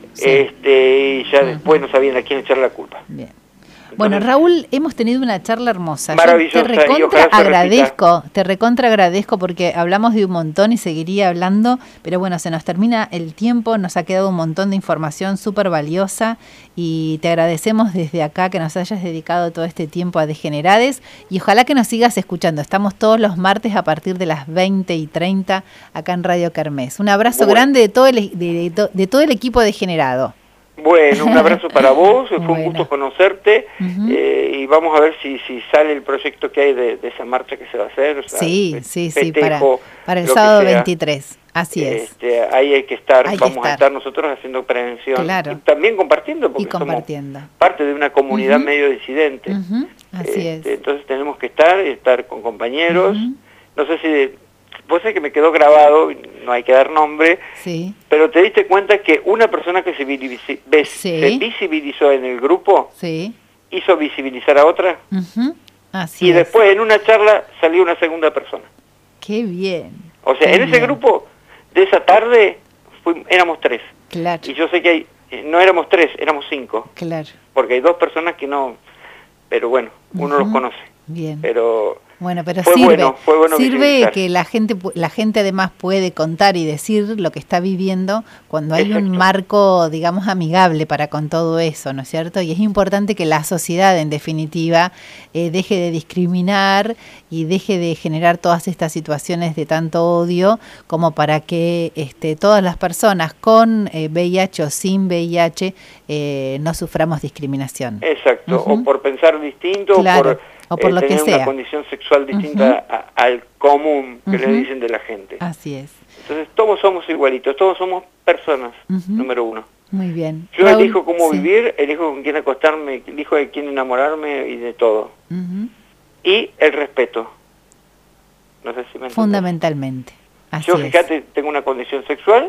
y ya después no sabían a quién echar la culpa. Bien. Bueno, Raúl, hemos tenido una charla hermosa. Maravillosa. Yo te recontra agradezco porque hablamos de un montón y seguiría hablando, pero bueno, se nos termina el tiempo, nos ha quedado un montón de información súper valiosa y te agradecemos desde acá que nos hayas dedicado todo este tiempo a Degenerades y ojalá que nos sigas escuchando. Estamos todos los martes a partir de las 20:30 acá en Radio Kermés. Un abrazo grande de todo el equipo Degenerado. Bueno, un abrazo para vos, fue un gusto conocerte y vamos a ver si sale el proyecto que hay de esa marcha que se va a hacer. O sea, sí, para el sábado 23, así es. Ahí hay que estar, vamos a estar nosotros haciendo prevención y también compartiendo, porque somos parte de una comunidad medio disidente. Así es. Entonces tenemos que estar con compañeros, no sé si... Vos sabés que me quedó grabado, no hay que dar nombre, pero te diste cuenta que una persona que se visibilizó en el grupo hizo visibilizar a otra. Así y después en una charla salió una segunda persona. ¡Qué bien! O sea, ese grupo de esa tarde éramos 3. Claro. Y yo sé que no éramos 3, éramos 5. Claro. Porque hay 2 personas que no... Pero bueno, uno los conoce. Bien. Pero fue bueno sirve que la gente además puede contar y decir lo que está viviendo cuando hay un marco, digamos, amigable para con todo eso, ¿no es cierto? Y es importante que la sociedad, en definitiva, deje de discriminar y deje de generar todas estas situaciones de tanto odio, como para que todas las personas con VIH o sin VIH no suframos discriminación. Exacto, o por pensar distinto, o por lo que sea. Tener una condición sexual distinta al común que le dicen de la gente. Así es. Entonces todos somos igualitos, todos somos personas, número uno. Muy bien. Yo elijo cómo vivir, elijo con quién acostarme, elijo de quién enamorarme y de todo. Y el respeto. No sé si me entiendes. Fundamentalmente. Así Yo, fíjate, tengo una condición sexual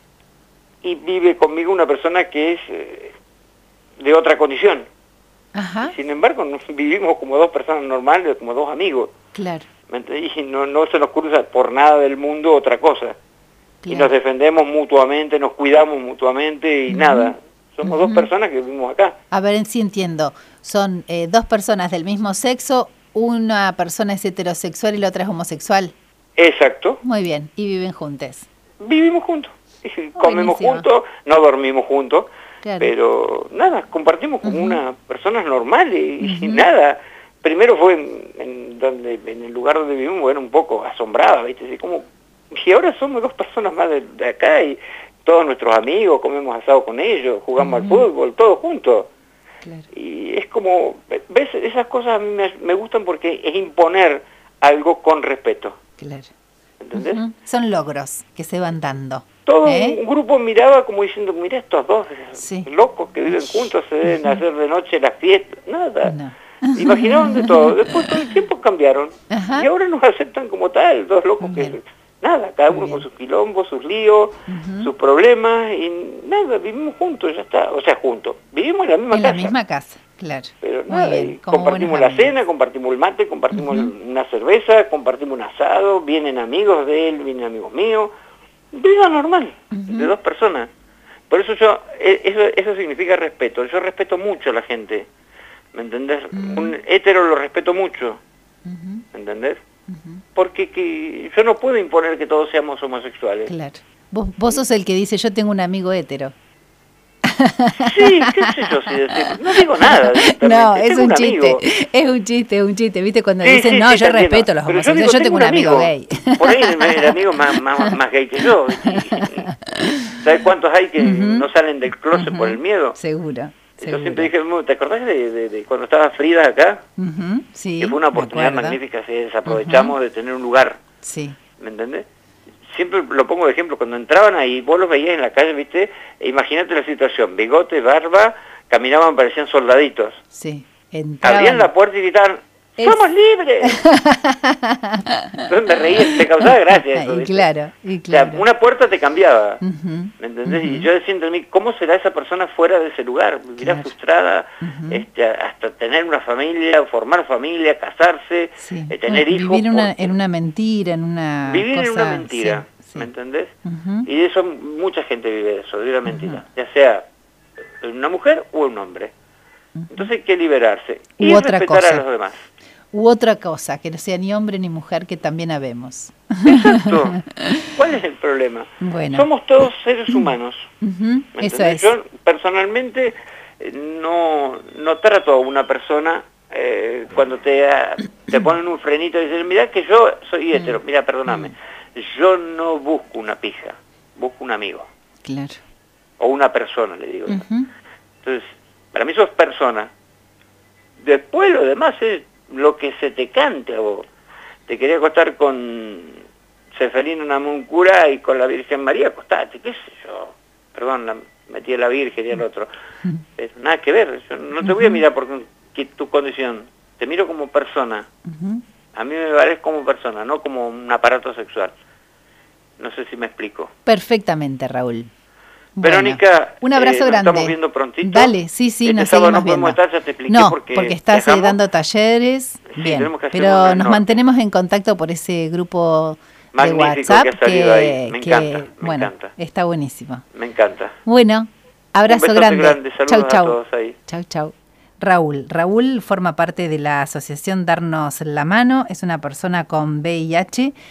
y vive conmigo una persona que es de otra condición. Sin embargo, vivimos como 2 personas normales, como 2 amigos. Claro. Y no se nos cruza por nada del mundo otra cosa. Claro. Y nos defendemos mutuamente, nos cuidamos mutuamente y nada. Somos 2 personas que vivimos acá. A ver, sí entiendo. Son 2 personas del mismo sexo, una persona es heterosexual y la otra es homosexual. Exacto. Muy bien. Y viven juntos. Vivimos juntos. Comemos juntos, no dormimos juntos. Claro. Pero nada, compartimos como unas personas normales y nada. Primero fue en el lugar donde vivimos, bueno, un poco asombrada, ¿viste? Así como, y ahora somos 2 personas más de acá y todos nuestros amigos, comemos asado con ellos, jugamos al fútbol, todos juntos. Claro. Y es como, ¿ves? Esas cosas a mí me gustan porque es imponer algo con respeto. Claro. ¿Entendés? Son logros que se van dando. Todo un grupo miraba como diciendo, mira estos dos locos que viven juntos, se deben hacer de noche las fiestas. Nada. No. Imaginaban de todo. Después todo el tiempo cambiaron. Ajá. Y ahora nos aceptan como tal, dos locos que... Nada, cada uno con sus quilombos, sus líos, sus problemas, y nada, vivimos juntos, ya está. O sea, juntos. Vivimos en la misma casa. En la misma casa, claro. Pero muy nada, bien, compartimos la cena, compartimos el mate, compartimos una cerveza, compartimos un asado, vienen amigos de él, vienen amigos míos. Vida normal, de dos personas. Por eso eso significa respeto. Yo respeto mucho a la gente, ¿me entendés? Un hétero lo respeto mucho, ¿me entendés? Porque yo no puedo imponer que todos seamos homosexuales. Claro. Vos sos el que dice, yo tengo un amigo hétero. Sí, qué sé yo si decir. No digo nada. No, es un chiste. Es un chiste. ¿Viste? Cuando dicen, no, yo respeto a los homosexuales, yo tengo un amigo gay. Por ahí el amigo más gay que yo. ¿Sabes cuántos hay que no salen del closet por el miedo? Seguro. Yo siempre dije, ¿te acordás de cuando estaba Frida acá? Sí, que fue una oportunidad magnífica, si desaprovechamos de tener un lugar. Sí. ¿Me entendés? Siempre lo pongo de ejemplo, cuando entraban ahí, vos los veías en la calle, ¿viste? Imagínate la situación, bigote, barba, caminaban, parecían soldaditos. Sí. Entraban... Abrían la puerta y gritaban, ¡somos libres! Entonces me reía, te causaba gracia eso, ¿viste? Claro. O sea, una puerta te cambiaba, ¿me entendés? Y yo decía entre mí, ¿cómo será esa persona fuera de ese lugar? Vivirá frustrada, hasta tener una familia, formar familia, casarse, tener hijos. Vivir en una mentira, en una vivir cosa... en una mentira, ¿me entendés? Y de eso mucha gente vive de eso, de una mentira, ya sea una mujer o un hombre. Entonces hay que liberarse y respetar a los demás. U otra cosa, que no sea ni hombre ni mujer, que también habemos. Exacto. ¿Cuál es el problema? Bueno. Somos todos seres humanos. Eso es. Yo personalmente no trato a una persona cuando te ponen un frenito y dicen, mirá que yo soy hetero, mira, perdóname, yo no busco una pija, busco un amigo. Claro. O una persona, le digo. Entonces, para mí sos persona. Después lo demás es lo que se te cante a vos. Te quería acostar con Seferino Namuncura y con la Virgen María, acostate, qué sé yo. Perdón, metí a la Virgen y al otro. Pero nada que ver, yo no te voy a mirar por tu condición, te miro como persona. A mí me vales como persona, no como un aparato sexual. No sé si me explico. Perfectamente, Raúl. Verónica, bueno, un abrazo grande. Nos estamos viendo prontito. Dale, sí, nos seguimos no viendo. Estar, ya te expliqué no, porque estás dando talleres. Sí, bien, pero nos mantenemos en contacto por ese grupo magnífico de WhatsApp que ha salido ahí. Me encanta. Está buenísimo. Me encanta. Bueno, abrazo grande. Saludos a todos ahí. Chau. Raúl forma parte de la asociación Darnos la Mano, es una persona con VIH